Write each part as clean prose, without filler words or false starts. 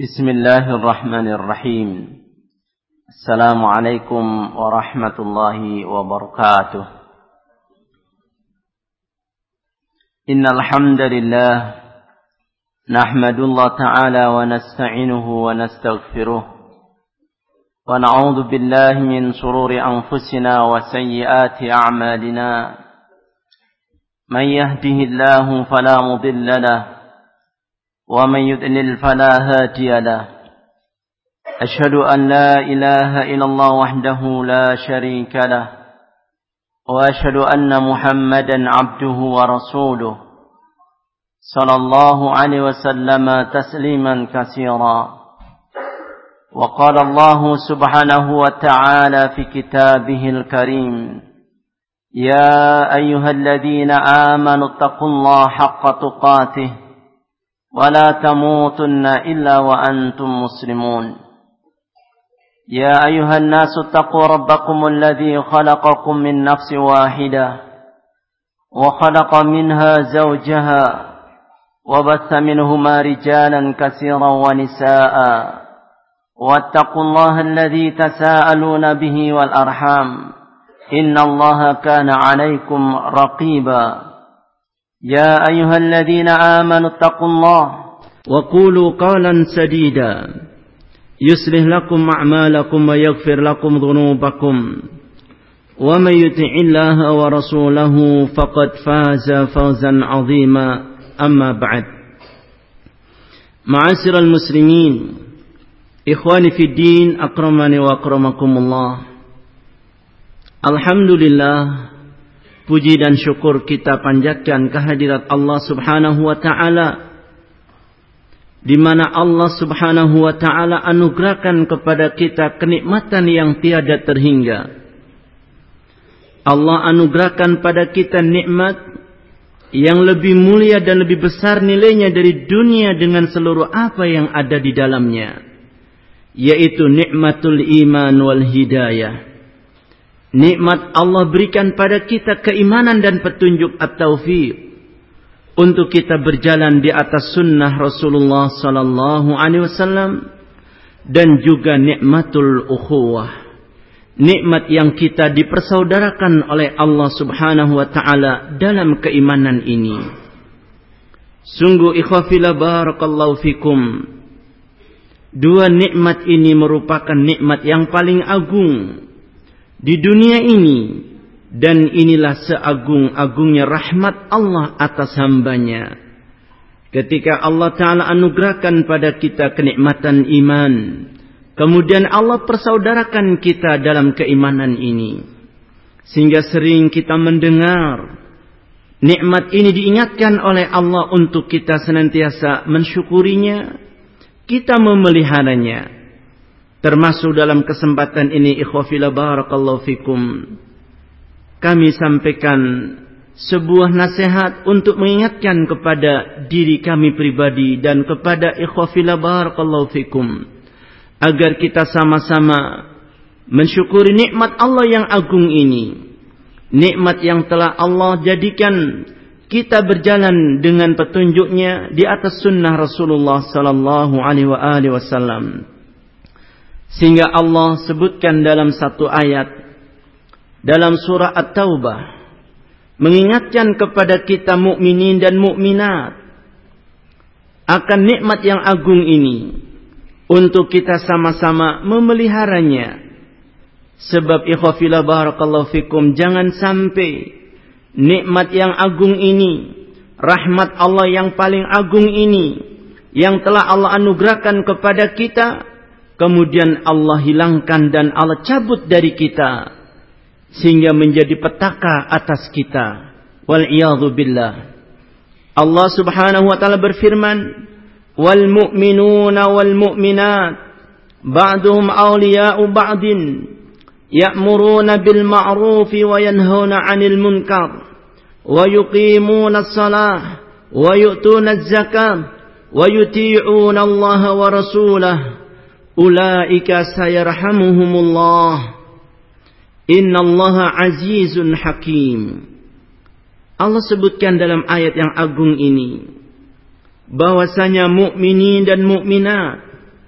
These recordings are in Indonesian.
بسم الله الرحمن الرحيم. السلام عليكم ورحمة الله وبركاته. إن الحمد لله نحمد الله تعالى ونستعينه ونستغفره ونعوذ بالله من شرور أنفسنا وسيئات أعمالنا. من يهده الله فلا مضل له ومن يضلل فلا هادي له. أشهد أن لا إله إلا الله وحده لا شريك له وأشهد أن محمدا عبده ورسوله صلى الله عليه وسلم تسليما كثيرا. وقال الله سبحانه وتعالى في كتابه الكريم: يا أيها الذين آمنوا اتقوا الله حق تقاته ولا تموتن إلا وأنتم مسلمون. يا أيها الناس اتقوا ربكم الذي خلقكم من نفس واحدة وخلق منها زوجها وبث منهما رجالا كثيرا ونساء واتقوا الله الذي تساءلون به والأرحام إن الله كان عليكم رقيبا. يا أيها الذين آمنوا اتقوا الله وقولوا قولا سديدا يصلح لكم أعمالكم ويغفر لكم ذنوبكم ومن يطع الله ورسوله فقد فاز فوزا عظيما. أما بعد. معاشر المسلمين إخواني في الدين أكرمني وأكرمكم الله. Alhamdulillah, puji dan syukur kita panjatkan kehadirat Allah Subhanahu wa taala, di mana Allah Subhanahu wa taala anugerahkan kepada kita kenikmatan yang tiada terhingga. Allah anugerahkan pada kita nikmat yang lebih mulia dan lebih besar nilainya dari dunia dengan seluruh apa yang ada di dalamnya, yaitu nikmatul iman wal hidayah. Nikmat Allah berikan pada kita keimanan dan petunjuk at-taufiq untuk kita berjalan di atas sunnah Rasulullah sallallahu alaihi wasallam, dan juga nikmatul ukhuwah, nikmat yang kita dipersaudarakan oleh Allah Subhanahu wa taala dalam keimanan ini. Sungguh ikhwafillah barakallahu fikum, dua nikmat ini merupakan nikmat yang paling agung di dunia ini, dan inilah seagung-agungnya rahmat Allah atas hambanya ketika Allah Ta'ala anugerahkan pada kita kenikmatan iman, kemudian Allah persaudarakan kita dalam keimanan ini, sehingga sering kita mendengar nikmat ini diingatkan oleh Allah untuk kita senantiasa mensyukurinya, kita memeliharanya. Termasuk dalam kesempatan ini ikhwafillah barakallahu fikum, kami sampaikan sebuah nasihat untuk mengingatkan kepada diri kami pribadi dan kepada ikhwafillah barakallahu fikum, agar kita sama-sama mensyukuri nikmat Allah yang agung ini, nikmat yang telah Allah jadikan kita berjalan dengan petunjuknya di atas sunnah Rasulullah sallallahu alaihi wasallam. Sehingga Allah sebutkan dalam satu ayat dalam surah At-Taubah, mengingatkan kepada kita mukminin dan mukminat akan nikmat yang agung ini, untuk kita sama-sama memeliharanya. Sebab ikhwafillah barakallahu fikum, jangan sampai nikmat yang agung ini, rahmat Allah yang paling agung ini, yang telah Allah anugerahkan kepada kita, kemudian Allah hilangkan dan Allah cabut dari kita, sehingga menjadi petaka atas kita. Wal'iyadhu billah. Allah Subhanahu wa ta'ala berfirman: wal mu'minuna wal mu'minat ba'duhum awliya'u ba'din ya'muruna bil ma'rufi wa yanhauna 'anil munkar wa yuqimuna as-salah wa yu'tuna az-zakah wa yuti'una Allah wa rasulah ulaika sayarhamuhumullah innallaha azizun hakim. Allah sebutkan dalam ayat yang agung ini bahwasanya mukminin dan mukminat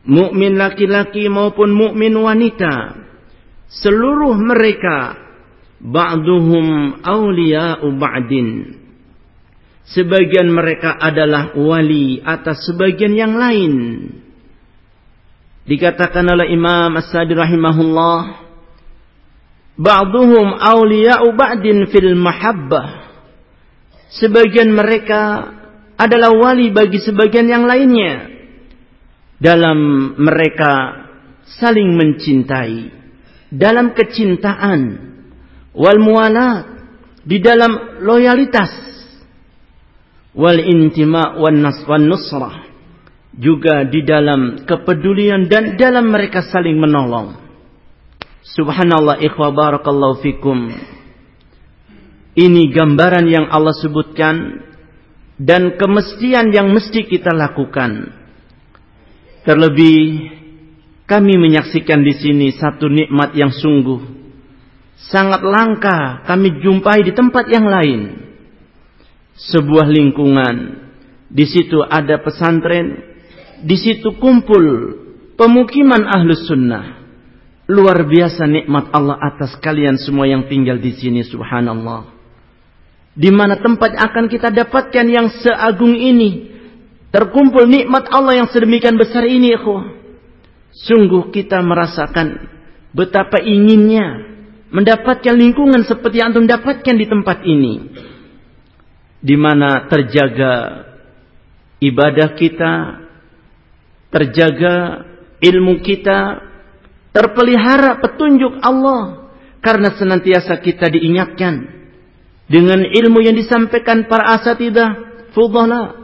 mukmin laki-laki maupun mukmin wanita, seluruh mereka ba'duhum awliya'u ba'din. Sebagian mereka adalah wali atas sebagian yang lain. Dikatakan oleh Imam As-Sadi rahimahullah, ba'duhum awliya'u ba'din fil mahabbah. Sebagian mereka adalah wali bagi sebagian yang lainnya dalam mereka saling mencintai, dalam kecintaan, wal muwalat, di dalam loyalitas, wal intima wan nusrah, juga di dalam kepedulian dan dalam mereka saling menolong. Subhanallah, ikhwa barakallahu fikum. Ini gambaran yang Allah sebutkan dan kemestian yang mesti kita lakukan. Terlebih kami menyaksikan di sini satu nikmat yang sungguh sangat langka kami jumpai di tempat yang lain. Sebuah lingkungan, di situ ada pesantren, di situ kumpul pemukiman ahlus sunnah. Luar biasa nikmat Allah atas kalian semua yang tinggal di sini, subhanallah. Di mana tempat akan kita dapatkan yang seagung ini? Terkumpul nikmat Allah yang sedemikian besar ini, ikhwah. Sungguh kita merasakan betapa inginnya mendapatkan lingkungan seperti yang antum dapatkan di tempat ini, di mana terjaga ibadah kita, terjaga ilmu kita, terpelihara petunjuk Allah, karena senantiasa kita diingatkan dengan ilmu yang disampaikan para asatidzah fudhala.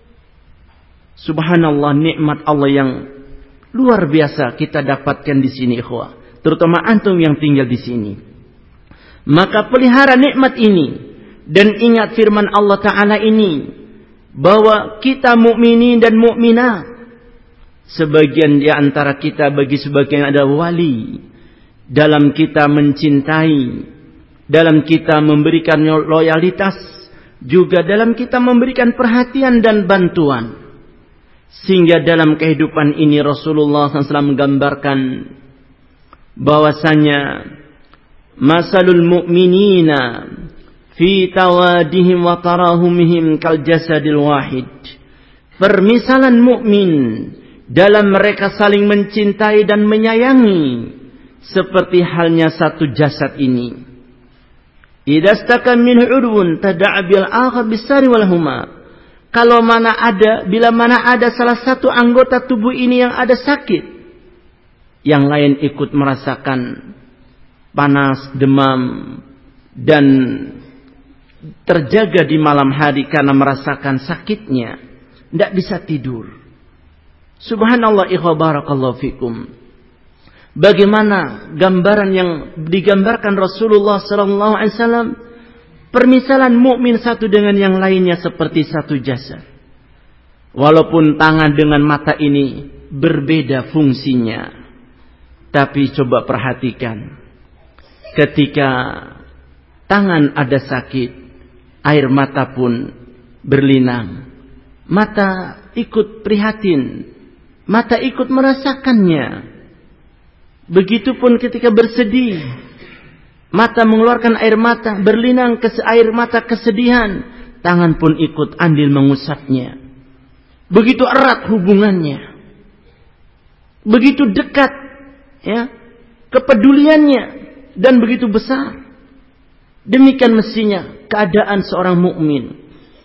Subhanallah, nikmat Allah yang luar biasa kita dapatkan di sini, ikhwah. Terutama antum yang tinggal di sini. Maka pelihara nikmat ini dan ingat firman Allah Ta'ala ini, bahwa kita mukminin dan mukminat, sebagian di antara kita bagi sebagian ada wali, dalam kita mencintai, dalam kita memberikan loyalitas, juga dalam kita memberikan perhatian dan bantuan. Sehingga dalam kehidupan ini Rasulullah SAW menggambarkan bahwasanya masalul mu'minina fi tawadihim wa tarahumihim kal jasadil wahid. Permisalan mukmin dalam mereka saling mencintai dan menyayangi seperti halnya satu jasad ini. Idza staka min udwun tada'a bil akhar bisari wal huma. Bila mana ada salah satu anggota tubuh ini yang ada sakit, yang lain ikut merasakan panas, demam, dan terjaga di malam hari karena merasakan sakitnya, tidak bisa tidur. Subhanallah, ikhwa barakallahu fikum. Bagaimana gambaran yang digambarkan Rasulullah SAW, permisalan mukmin satu dengan yang lainnya seperti satu jasad. Walaupun tangan dengan mata ini berbeda fungsinya, tapi coba perhatikan, ketika tangan ada sakit, air mata pun berlinang. Mata ikut prihatin, mata ikut merasakannya. Begitupun ketika bersedih, mata mengeluarkan air mata, berlinang air mata kesedihan, tangan pun ikut andil mengusapnya. Begitu erat hubungannya, begitu dekat, ya, kepeduliannya, dan begitu besar. Demikian mestinya keadaan seorang mukmin.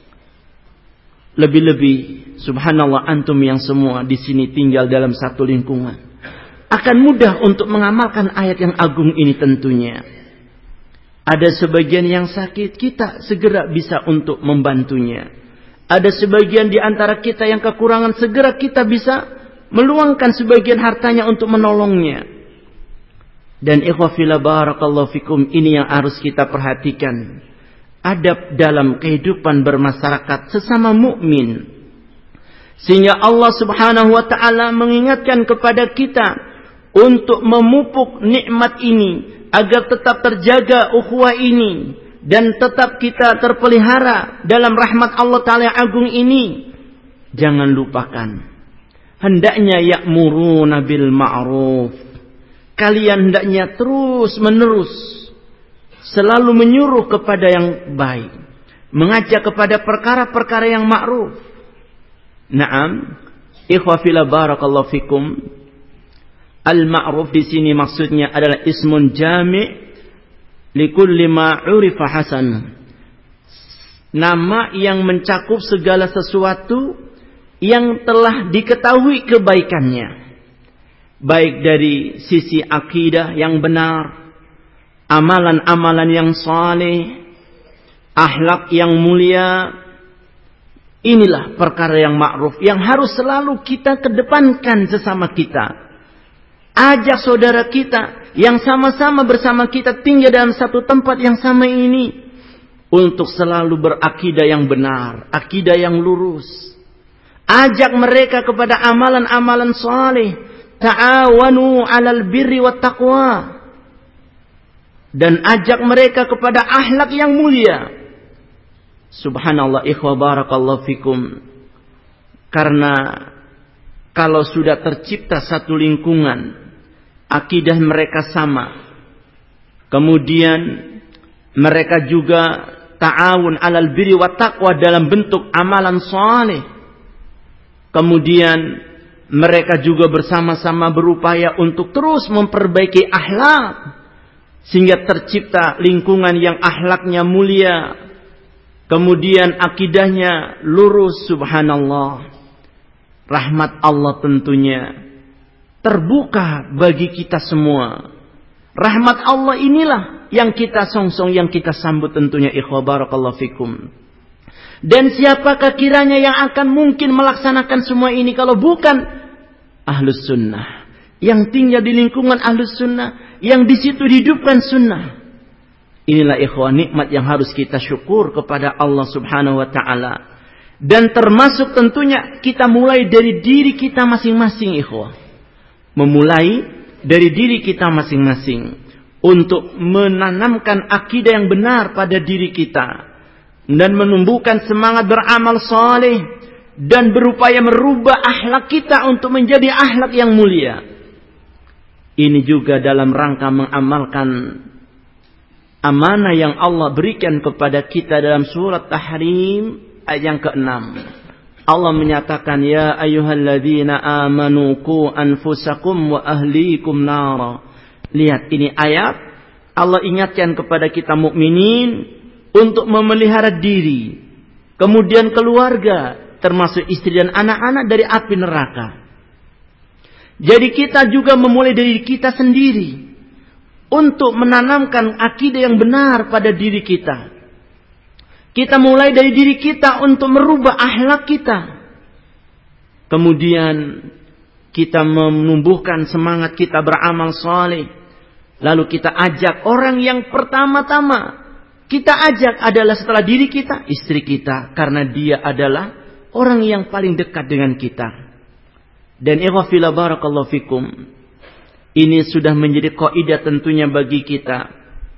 Lebih-lebih, subhanallah, antum yang semua di sini tinggal dalam satu lingkungan, akan mudah untuk mengamalkan ayat yang agung ini tentunya. Ada sebagian yang sakit, kita segera bisa untuk membantunya. Ada sebagian di antara kita yang kekurangan, segera kita bisa meluangkan sebagian hartanya untuk menolongnya. Dan ikhwah fillah barakallahu fikum, ini yang harus kita perhatikan. Adab dalam kehidupan bermasyarakat sesama mukmin. Sehingga Allah Subhanahu wa taala mengingatkan kepada kita untuk memupuk nikmat ini, agar tetap terjaga ukhuwah ini dan tetap kita terpelihara dalam rahmat Allah Ta'ala yang agung ini. Jangan lupakan hendaknya ya'muruna bil ma'ruf. Kalian hendaknya terus menerus selalu menyuruh kepada yang baik, mengajak kepada perkara-perkara yang ma'ruf. Naam, ikhwa fillah barakallahu fikum. Al-ma'ruf di sini maksudnya adalah ismun jami' likulli ma 'urifa hasan. Nama yang mencakup segala sesuatu yang telah diketahui kebaikannya. Baik dari sisi akidah yang benar, amalan-amalan yang saleh, akhlak yang mulia. Inilah perkara yang ma'ruf yang harus selalu kita kedepankan sesama kita. Ajak saudara kita yang sama-sama bersama kita tinggal dalam satu tempat yang sama ini untuk selalu berakidah yang benar, akidah yang lurus. Ajak mereka kepada amalan-amalan saleh. Ta'awanu 'alal birri wat taqwa. Dan ajak mereka kepada akhlak yang mulia. Subhanallah, ikhwa barakallahu fikum. Karena kalau sudah tercipta satu lingkungan, akidah mereka sama, kemudian mereka juga ta'awun 'alal birri wat taqwa dalam bentuk amalan saleh, kemudian mereka juga bersama-sama berupaya untuk terus memperbaiki akhlak sehingga tercipta lingkungan yang akhlaknya mulia, kemudian akidahnya lurus. Subhanallah, rahmat Allah tentunya terbuka bagi kita semua. Rahmat Allah inilah yang kita songsong, yang kita sambut tentunya, ikhwah barakallahu fikum. Dan siapakah kiranya yang akan mungkin melaksanakan semua ini kalau bukan Ahlus Sunnah, yang tinggal di lingkungan Ahlus Sunnah, yang di situ dihidupkan sunnah. Inilah ikhwah nikmat yang harus kita syukur kepada Allah Subhanahu wa taala. Dan termasuk tentunya kita mulai dari diri kita masing-masing, ikhwah. Memulai dari diri kita masing-masing untuk menanamkan akidah yang benar pada diri kita dan menumbuhkan semangat beramal saleh dan berupaya merubah akhlak kita untuk menjadi akhlak yang mulia. Ini juga dalam rangka mengamalkan amanah yang Allah berikan kepada kita dalam surat Tahrim ayat yang ke-6. Allah menyatakan, ya ayyuhalladzina amanu qu anfusakum wa ahlikum nara. Lihat, ini ayat Allah ingatkan kepada kita mukminin untuk memelihara diri, kemudian keluarga, termasuk istri dan anak-anak dari api neraka. Jadi kita juga memulai dari kita sendiri untuk menanamkan akidah yang benar pada diri kita. Kita mulai dari diri kita untuk merubah akhlak kita. Kemudian kita menumbuhkan semangat kita beramal saleh. Lalu kita ajak orang yang pertama-tama kita ajak adalah setelah diri kita, istri kita, karena dia adalah orang yang paling dekat dengan kita. Dan ikhwah fillah barakallahu fikum, ini sudah menjadi kaidah tentunya bagi kita.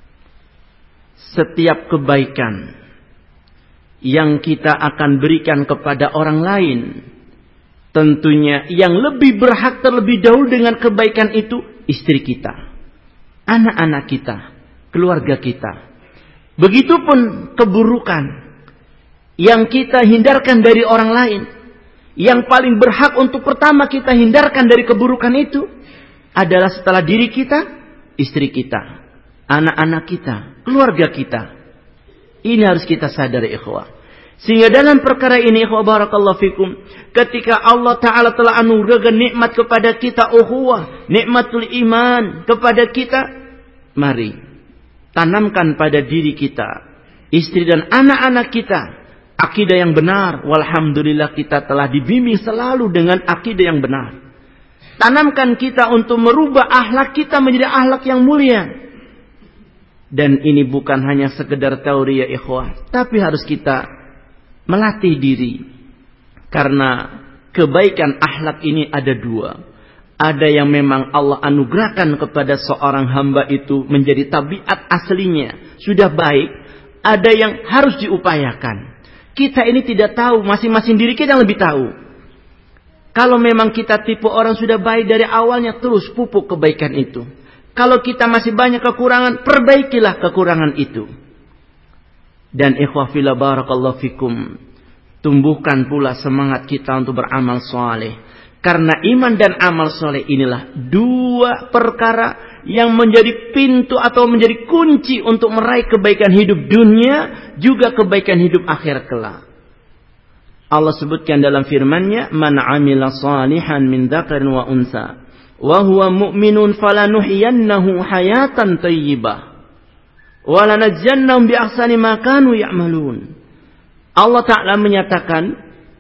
Setiap kebaikan yang kita akan berikan kepada orang lain, tentunya yang lebih berhak terlebih dahulu dengan kebaikan itu istri kita, anak-anak kita, keluarga kita. Begitupun keburukan yang kita hindarkan dari orang lain, yang paling berhak untuk pertama kita hindarkan dari keburukan itu adalah setelah diri kita, istri kita, anak-anak kita, keluarga kita. Ini harus kita sadari, ikhwah. Sehingga dalam perkara ini, ikhwah barakallahu fikum, ketika Allah Ta'ala telah anugerahkan nikmat kepada kita, ukhuwah, nikmatul iman kepada kita, mari tanamkan pada diri kita, istri dan anak-anak kita, akidah yang benar. Walhamdulillah kita telah dibimbing selalu dengan akidah yang benar. Tanamkan kita untuk merubah akhlak kita menjadi akhlak yang mulia. Dan ini bukan hanya sekedar teori, ya ikhwah, tapi harus kita melatih diri. Karena kebaikan akhlak ini ada dua. Ada yang memang Allah anugerahkan kepada seorang hamba itu menjadi tabiat aslinya, sudah baik. Ada yang harus diupayakan. Kita ini tidak tahu, masing-masing diri kita yang lebih tahu. Kalau memang kita tipe orang sudah baik dari awalnya, terus pupuk kebaikan itu. Kalau kita masih banyak kekurangan, perbaikilah kekurangan itu. Dan ikhwah fillah barakallahu fikum, tumbuhkan pula semangat kita untuk beramal soleh. Karena iman dan amal soleh inilah dua perkara yang menjadi pintu atau menjadi kunci untuk meraih kebaikan hidup dunia, juga kebaikan hidup akhirat kelak. Allah sebutkan dalam firman-Nya, "Man 'amila shalihan min dzakarin wa unsa, wa huwa mu'minun falanuhyiyannahu hayatan thayyibah, wa lanajziyannahum bi ahsani ma kanu ya'malun." Allah Ta'ala menyatakan,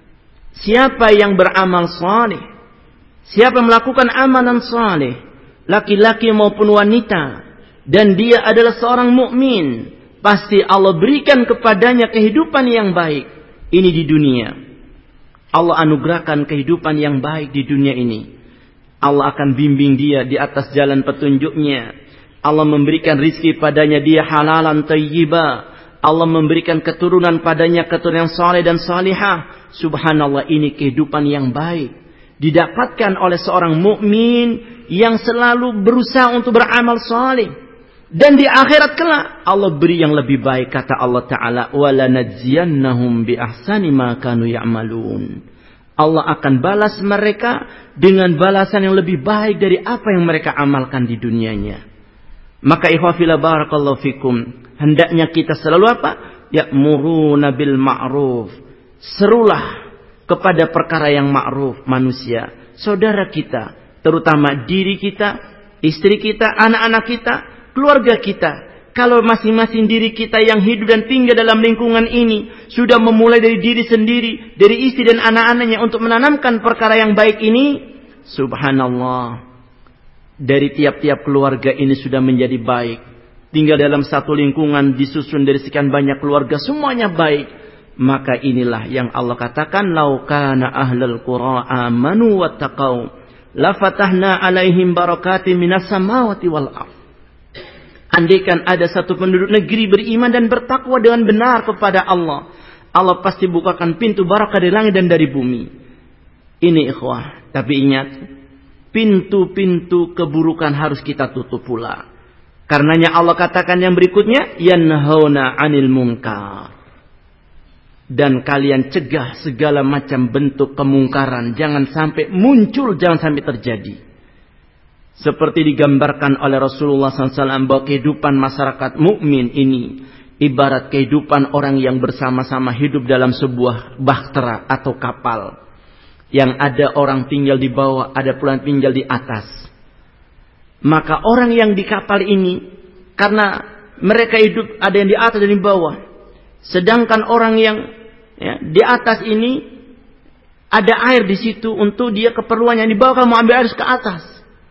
siapa yang beramal saleh, siapa melakukan amalan saleh, laki-laki maupun wanita, dan dia adalah seorang mukmin, pasti Allah berikan kepadanya kehidupan yang baik ini di dunia. Allah anugerahkan kehidupan yang baik di dunia ini. Allah akan bimbing dia di atas jalan petunjuknya. Allah memberikan rizki padanya, dia halalan thayyibah. Allah memberikan keturunan padanya, keturunan saleh dan salihah. Subhanallah, ini kehidupan yang baik didapatkan oleh seorang mukmin yang selalu berusaha untuk beramal saleh. Dan di akhirat kelak Allah beri yang lebih baik, kata Allah Ta'ala, walanajziyannahum bi ahsani ma kanu ya'malun. Allah akan balas mereka dengan balasan yang lebih baik dari apa yang mereka amalkan di dunianya. Maka ikhwah fillah barakallahu fikum, hendaknya kita selalu apa? Ya'muruna bil ma'ruf. Serulah kepada perkara yang ma'ruf manusia, saudara kita, terutama diri kita, istri kita, anak-anak kita, keluarga kita. Kalau masing-masing diri kita yang hidup dan tinggal dalam lingkungan ini sudah memulai dari diri sendiri, dari istri dan anak-anaknya untuk menanamkan perkara yang baik ini, subhanallah, dari tiap-tiap keluarga ini sudah menjadi baik. Tinggal dalam satu lingkungan disusun dari sekian banyak keluarga, semuanya baik. Maka inilah yang Allah katakan, lau kana ahlul qura amanu wattaqau la fatahna alaihim barakatin minas samawati wal ardh. Andaikan ada satu penduduk negeri beriman dan bertakwa dengan benar kepada Allah, Allah pasti bukakan pintu barakah dari langit dan dari bumi. Ini ikhwah, tapi ingat, pintu-pintu keburukan harus kita tutup pula. Karenanya Allah katakan yang berikutnya, yanhauna 'anil munkar. Dan kalian cegah segala macam bentuk kemungkaran, jangan sampai muncul, jangan sampai terjadi. Seperti digambarkan oleh Rasulullah SAW, bahwa kehidupan masyarakat mukmin ini ibarat kehidupan orang yang bersama-sama hidup dalam sebuah bahtera atau kapal, yang ada orang tinggal di bawah, ada pula tinggal di atas. Maka orang yang di kapal ini, karena mereka hidup ada yang di atas dan di bawah, sedangkan orang yang di atas ini ada air di situ untuk dia keperluannya, di bawah kamu ambil air ke atas.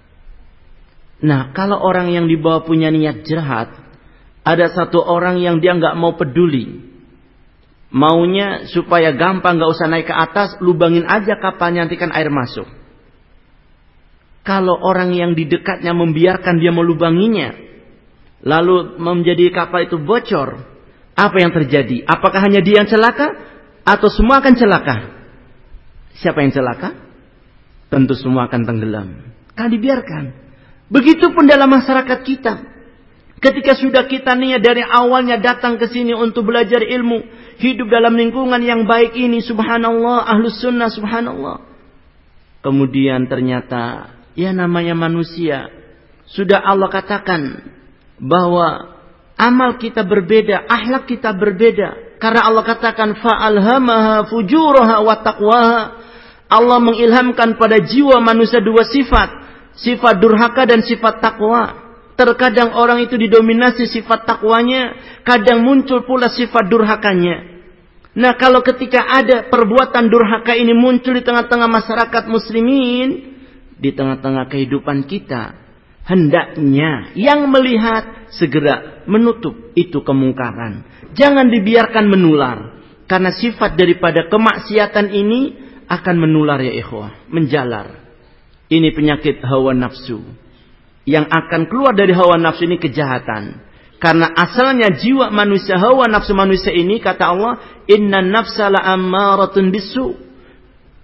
Nah, kalau orang yang di bawah punya niat jahat, ada satu orang yang dia nggak mau peduli, maunya supaya gampang, nggak usah naik ke atas, lubangin aja kapalnya, nanti kan air masuk. Kalau orang yang di dekatnya membiarkan dia melubanginya, lalu menjadi kapal itu bocor, apa yang terjadi? Apakah hanya dia yang celaka? Atau semua akan celaka? Siapa yang celaka? Tentu semua akan tenggelam. Kan dibiarkan. Begitupun dalam masyarakat kita. Ketika sudah kita niat dari awalnya datang ke sini untuk belajar ilmu, hidup dalam lingkungan yang baik ini, subhanallah, ahlus sunnah, subhanallah. Kemudian ternyata, ya namanya manusia, sudah Allah katakan bahwa amal kita berbeda, akhlak kita berbeda. Karena Allah katakan, fa'alhamaha fujuraha wa taqwaha. Allah mengilhamkan pada jiwa manusia dua sifat. Sifat durhaka dan sifat takwa. Terkadang orang itu didominasi sifat takwanya, kadang muncul pula sifat durhakanya. Nah, kalau ketika ada perbuatan durhaka ini muncul di tengah-tengah masyarakat muslimin, di tengah-tengah kehidupan kita, hendaknya yang melihat segera menutup itu kemungkaran. Jangan dibiarkan menular. Karena sifat daripada kemaksiatan ini akan menular ya ikhwah, menjalar. Ini penyakit hawa nafsu. Yang akan keluar dari hawa nafsu ini kejahatan. Karena asalnya jiwa manusia, hawa nafsu manusia ini, kata Allah, inna nafsa la'ammaratun bisu.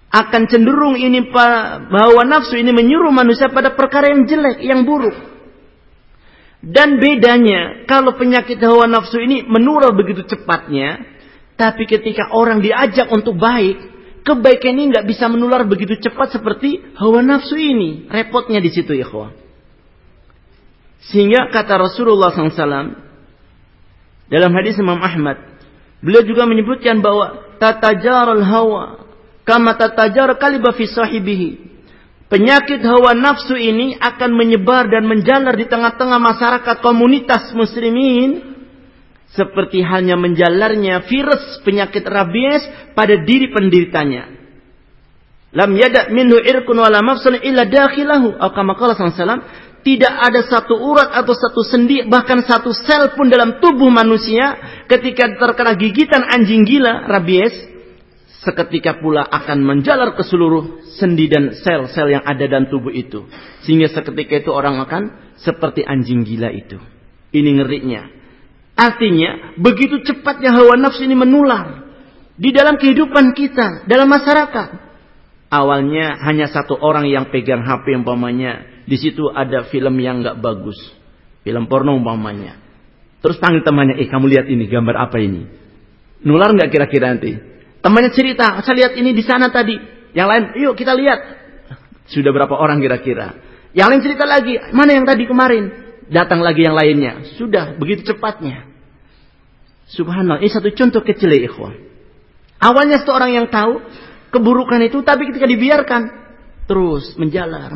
Akan cenderung ini hawa nafsu ini menyuruh manusia pada perkara yang jelek, yang buruk. Dan bedanya, kalau penyakit hawa nafsu ini menular begitu cepatnya, tapi ketika orang diajak untuk baik, kebaikan ini nggak bisa menular begitu cepat seperti hawa nafsu ini. Repotnya di situ, ikhwah. Sehingga kata Rasulullah SAW dalam hadis Imam Ahmad, beliau juga menyebutkan bahwa tatajarul hawa kama tatajar kaliba fi sahibihi. Penyakit hawa nafsu ini akan menyebar dan menjalar di tengah-tengah masyarakat komunitas muslimin seperti halnya menjalarnya virus penyakit rabies pada diri penderitanya. Lam yada minhu irkun wala mafsun illa dakhilahu. Kama qala sallallahu, tidak ada satu urat atau satu sendi, bahkan satu sel pun dalam tubuh manusia ketika terkena gigitan anjing gila rabies, seketika pula akan menjalar ke seluruh sendi dan sel-sel yang ada dalam tubuh itu. Sehingga seketika itu orang akan seperti anjing gila itu. Ini ngerinya. Artinya, begitu cepatnya hawa nafsu ini menular di dalam kehidupan kita, dalam masyarakat. Awalnya hanya satu orang yang pegang HP umpamanya. Di situ ada film yang gak bagus. Film porno umpamanya. Terus panggil temannya, kamu lihat ini, gambar apa ini? Nular gak kira-kira nanti? Temannya cerita, saya lihat ini di sana tadi. Yang lain, yuk kita lihat. Sudah berapa orang kira-kira? Yang lain cerita lagi, mana yang tadi kemarin? Datang lagi yang lainnya. Sudah, begitu cepatnya. Subhanallah, ini satu contoh kecil ya ikhwan. Awalnya satu orang yang tahu keburukan itu, tapi ketika dibiarkan, terus menjalar.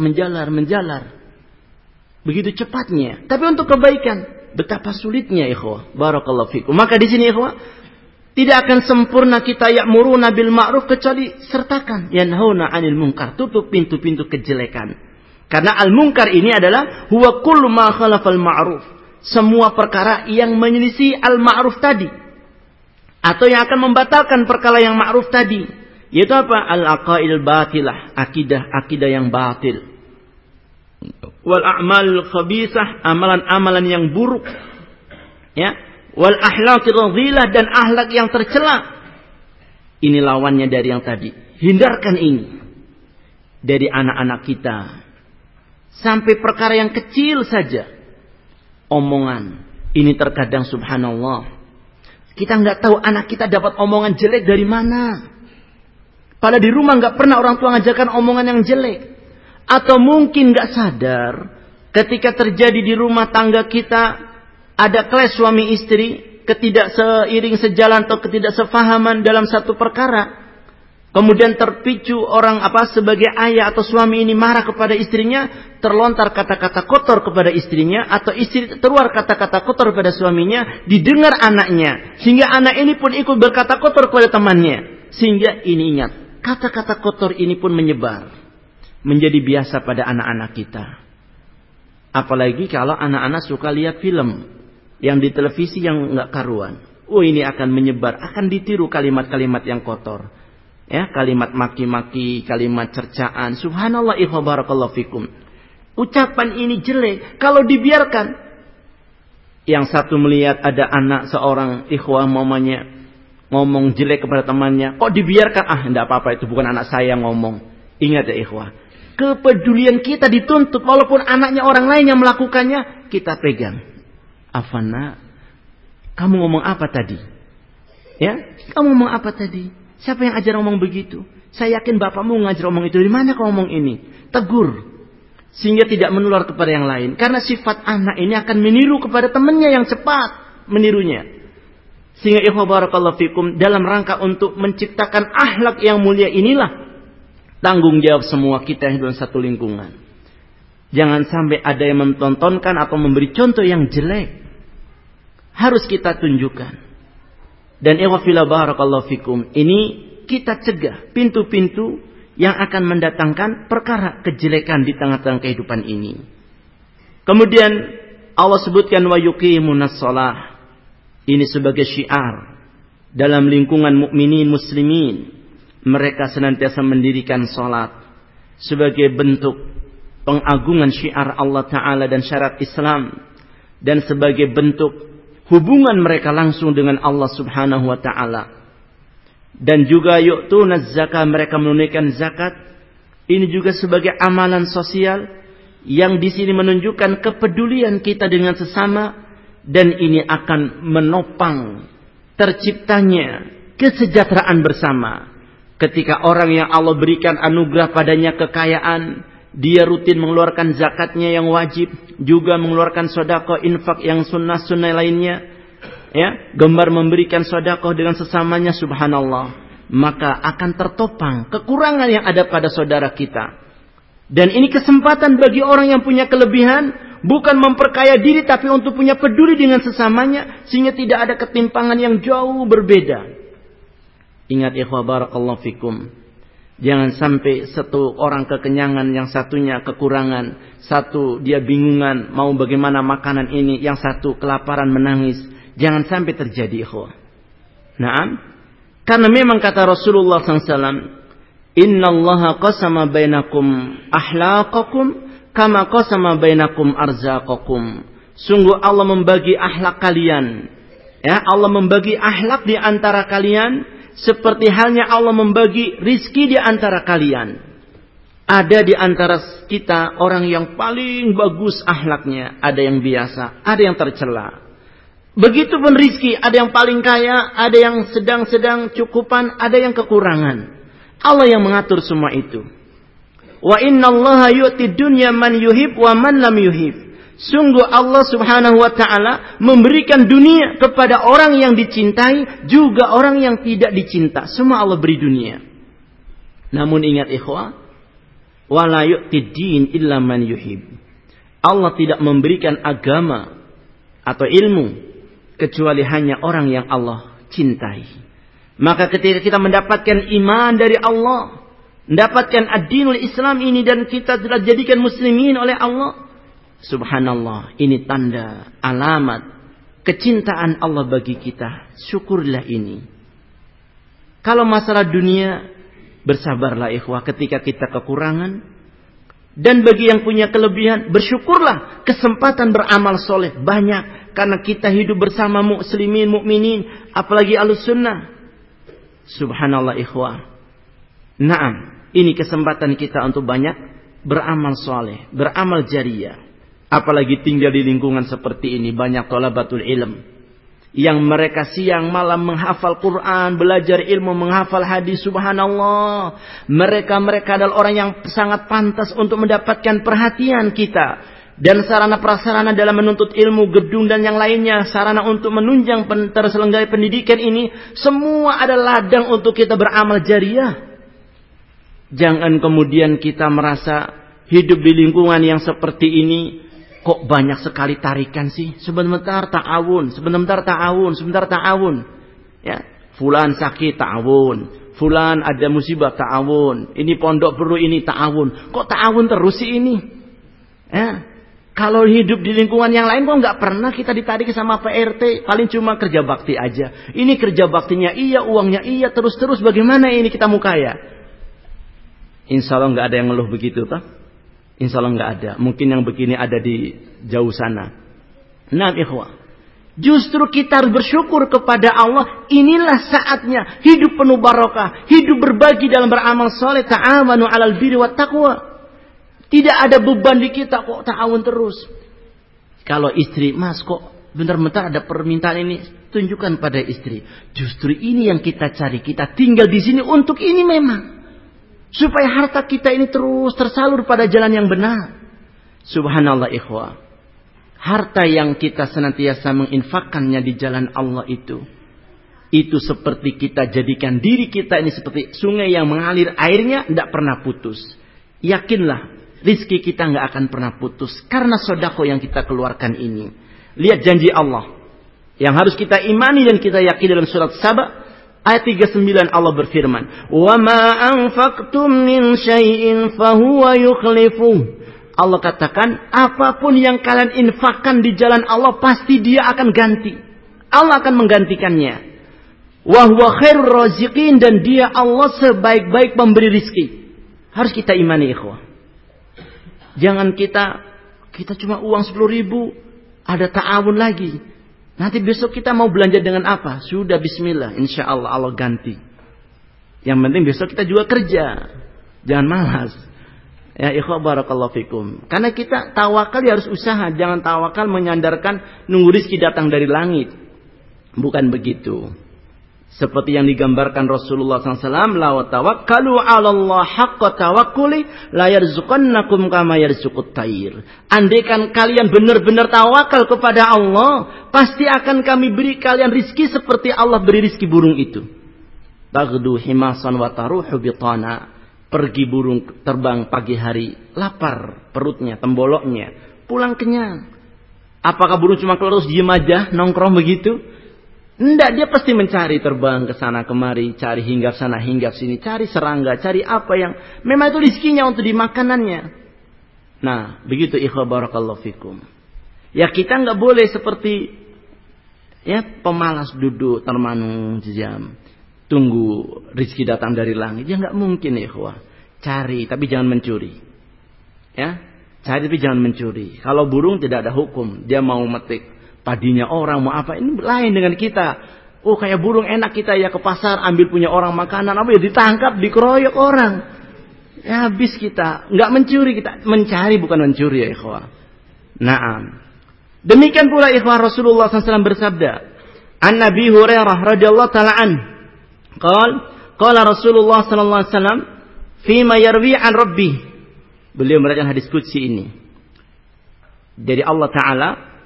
Begitu cepatnya. Tapi untuk kebaikan, betapa sulitnya ikhwan. Barakallahu fikum. Maka di sini ikhwan, tidak akan sempurna kita ya'muruna bil ma'ruf kecuali sertakan yanhauna 'anil munkar, tutup pintu-pintu kejelekan. Karena al-munkar ini adalah huwa kullu ma khalafal ma'ruf, semua perkara yang menyelisih al-ma'ruf tadi atau yang akan membatalkan perkara yang ma'ruf tadi, yaitu apa? Al-aqaidil batilah, akidah yang batil. Wal a'malul khabithah, amalan-amalan yang buruk. Ya. Wal ahlaqir radhilah, dan ahlak yang tercela. Ini lawannya dari yang tadi. Hindarkan ini dari anak-anak kita. Sampai perkara yang kecil saja. Omongan. Ini terkadang subhanallah, kita nggak tahu anak kita dapat omongan jelek dari mana. Padahal di rumah nggak pernah orang tua ngajarkan omongan yang jelek. Atau mungkin nggak sadar ketika terjadi di rumah tangga kita ada clash suami istri, ketidakseiring sejalan atau ketidaksefahaman dalam satu perkara. Kemudian terpicu orang sebagai ayah atau suami ini marah kepada istrinya, terlontar kata-kata kotor kepada istrinya, atau istri keluar kata-kata kotor kepada suaminya, didengar anaknya, sehingga anak ini pun ikut berkata kotor kepada temannya. Sehingga ini ingat, kata-kata kotor ini pun menyebar, menjadi biasa pada anak-anak kita. Apalagi kalau anak-anak suka lihat film yang di televisi yang nggak karuan. Ini akan menyebar, akan ditiru kalimat-kalimat yang kotor. Ya, kalimat maki-maki, kalimat cercaan. Subhanallah, ikhwa barakallahu fikum. Ucapan ini jelek kalau dibiarkan. Yang satu melihat ada anak seorang ikhwah mamanya ngomong jelek kepada temannya, kok dibiarkan? Enggak apa-apa, itu bukan anak saya yang ngomong. Ingat ya ikhwah, kepedulian kita dituntut walaupun anaknya orang lain yang melakukannya, kita pegang. Afana, kamu ngomong apa tadi? Ya, kamu ngomong apa tadi? Siapa yang ajar ngomong begitu? Saya yakin bapakmu ngajar ngomong itu. Dari mana kamu ngomong ini? Tegur. Sehingga tidak menular kepada yang lain. Karena sifat anak ini akan meniru kepada temannya yang cepat menirunya. Sehingga ikhwah barakallahu fikum, dalam rangka untuk menciptakan akhlak yang mulia inilah tanggung jawab semua kita dalam satu lingkungan. Jangan sampai ada yang mentontonkan atau memberi contoh yang jelek. Harus kita tunjukkan. Dan ikhwah fillah barakallahu fikum, ini kita cegah pintu-pintu yang akan mendatangkan perkara kejelekan di tengah-tengah kehidupan ini. Kemudian Allah sebutkan wa yuqimunas shalah. Ini sebagai syiar dalam lingkungan mukminin muslimin. Mereka senantiasa mendirikan salat sebagai bentuk pengagungan syiar Allah Ta'ala dan syariat Islam, dan sebagai bentuk hubungan mereka langsung dengan Allah Subhanahu wa Ta'ala. Dan juga yu'tunaz zakah, mereka menunaikan zakat. Ini juga sebagai amalan sosial yang di sini menunjukkan kepedulian kita dengan sesama, dan ini akan menopang terciptanya kesejahteraan bersama. Ketika orang yang Allah berikan anugerah padanya kekayaan, dia rutin mengeluarkan zakatnya yang wajib, juga mengeluarkan sedekah, infak yang sunnah-sunnah lainnya, ya, gemar memberikan sedekah dengan sesamanya, subhanallah, maka akan tertopang kekurangan yang ada pada saudara kita. Dan ini kesempatan bagi orang yang punya kelebihan, bukan memperkaya diri, tapi untuk punya peduli dengan sesamanya, sehingga tidak ada ketimpangan yang jauh berbeda. Ingat ikhwah barakallahu fikum, jangan sampai satu orang kekenyangan, yang satunya kekurangan, satu dia bingungan mau bagaimana makanan ini, yang satu kelaparan menangis. Jangan sampai terjadi ikhwah. Naam, karena memang kata Rasulullah SAW, Inna allaha qasama bainakum ahlaqakum kama qasama bainakum arzaqakum. Sungguh Allah membagi akhlak kalian, ya, Allah membagi akhlak di antara kalian seperti halnya Allah membagi rizki di antara kalian. Ada di antara kita orang yang paling bagus akhlaknya, ada yang biasa, ada yang tercela. Begitupun rizki, ada yang paling kaya, ada yang sedang-sedang cukupan, ada yang kekurangan. Allah yang mengatur semua itu. Wa innallaha yu'ti dunya man yuhib wa man lam yuhib. Sungguh Allah subhanahu wa ta'ala memberikan dunia kepada orang yang dicintai, juga orang yang tidak dicinta. Semua Allah beri dunia. Namun ingat ikhwah, wala yu'ti din illa man yuhib. Allah tidak memberikan agama atau ilmu kecuali hanya orang yang Allah cintai. Maka ketika kita mendapatkan iman dari Allah, mendapatkan ad-dinul Islam ini, dan kita telah jadikan muslimin oleh Allah, subhanallah, ini tanda, alamat kecintaan Allah bagi kita. Syukurlah ini. Kalau masalah dunia, bersabarlah ikhwah ketika kita kekurangan. Dan bagi yang punya kelebihan, bersyukurlah, kesempatan beramal soleh banyak. Karena kita hidup bersama muslimin, mukminin, apalagi ahlus sunnah. Subhanallah ikhwah. Naam, ini kesempatan kita untuk banyak beramal soleh, beramal jariyah. Apalagi tinggal di lingkungan seperti ini, banyak thalabatul ilm yang mereka siang malam menghafal Quran, belajar ilmu, menghafal hadis. Subhanallah, mereka adalah orang yang sangat pantas untuk mendapatkan perhatian kita. Dan sarana prasarana dalam menuntut ilmu, gedung dan yang lainnya, sarana untuk menunjang terselenggaranya pendidikan ini, semua adalah ladang untuk kita beramal jariyah. Jangan kemudian kita merasa hidup di lingkungan yang seperti ini, kok banyak sekali tarikan sih? Sebentar ta'awun, sebentar ta'awun, sebentar ta'awun. Ya, fulan sakit ta'awun, fulan ada musibah ta'awun, ini pondok perlu ini ta'awun. Kok ta'awun terus sih ini? Ya, kalau hidup di lingkungan yang lain kok nggak pernah kita ditarik sama PRT, paling cuma kerja bakti aja. Ini kerja baktinya iya, uangnya iya, terus-terus bagaimana ini kita mau kaya? Insya Allah nggak ada yang ngeluh begitu, Pak. Insya Allah nggak ada. Mungkin yang begini ada di jauh sana. Nah, ikhwah, justru kita harus bersyukur kepada Allah. Inilah saatnya hidup penuh barokah, hidup berbagi dalam beramal soleh. Ta'awanu 'alal birri wat taqwa. Tidak ada beban di kita kok ta'awun terus. Kalau istri, Mas kok bentar-bentar ada permintaan ini, tunjukkan pada istri. Justru ini yang kita cari. Kita tinggal di sini untuk ini memang. Supaya harta kita ini terus tersalur pada jalan yang benar. Subhanallah ikhwah. Harta yang kita senantiasa menginfakkannya di jalan Allah itu seperti kita jadikan diri kita ini seperti sungai yang mengalir, airnya tidak pernah putus. Yakinlah, rizki kita nggak akan pernah putus karena sedekah yang kita keluarkan ini. Lihat janji Allah yang harus kita imani dan kita yakini dalam surat Saba. Ayat 39 Allah berfirman, "Wa ma anfaqtum min syai'in fahuwa yukhlifuh." Allah katakan, apapun yang kalian infakkan di jalan Allah pasti Dia akan ganti. Allah akan menggantikannya. Wa huwa khairur raziqin, dan Dia Allah sebaik-baik pemberi rizki. Harus kita imani ikhwah. Jangan kita cuma uang 10.000, ada ta'awun lagi. Nanti besok kita mau belanja dengan apa? Sudah bismillah, insya Allah Allah ganti. Yang penting besok kita juga kerja. Jangan malas. Ya, ikhwah barakallahu fikum. Karena kita tawakal ya harus usaha. Jangan tawakal menyandarkan nunggu rezeki datang dari langit. Bukan begitu. Seperti yang digambarkan Rasulullah SAW. La tawakkalu 'alallahi haqqa tawakkuli la yarzuqannakum kama yarzuqut tayr. Andaikan kalian benar-benar tawakal kepada Allah, pasti akan kami beri kalian rizki seperti Allah beri rizki burung itu. Taghdu himasan wa taruhu bitana. Pergi burung terbang pagi hari, lapar perutnya, temboloknya, pulang kenyang. Apakah burung cuma terus diem aja, nongkrong begitu? Enggak, dia pasti mencari, terbang ke sana kemari, cari hinggap sana, hinggap sini, cari serangga, cari apa yang memang itu rezekinya untuk dimakanannya. Nah, begitu ikhwah barakallahu fikum. Ya kita enggak boleh seperti pemalas duduk termanung jam. Tunggu rezeki datang dari langit. Ya enggak mungkin ikhwah. Cari tapi jangan mencuri. Ya, cari tapi jangan mencuri. Kalau burung tidak ada hukum. Dia mau metik padinya orang, mau apa, ini lain dengan kita. Oh kayak burung enak kita ya ke pasar ambil punya orang makanan, apa ya ditangkap, dikeroyok orang. Ya habis kita. Enggak mencuri, kita mencari bukan mencuri ya ikhwah. Naam. Demikian pula ikhwah Rasulullah SAW bersabda. An Nabi Hurairah radhiyallahu taala an. Qala Rasulullah sallallahu alaihi wasallam fima yarwi an Rabbih. Beliau meriwayatkan hadis qudsi ini dari Allah Taala,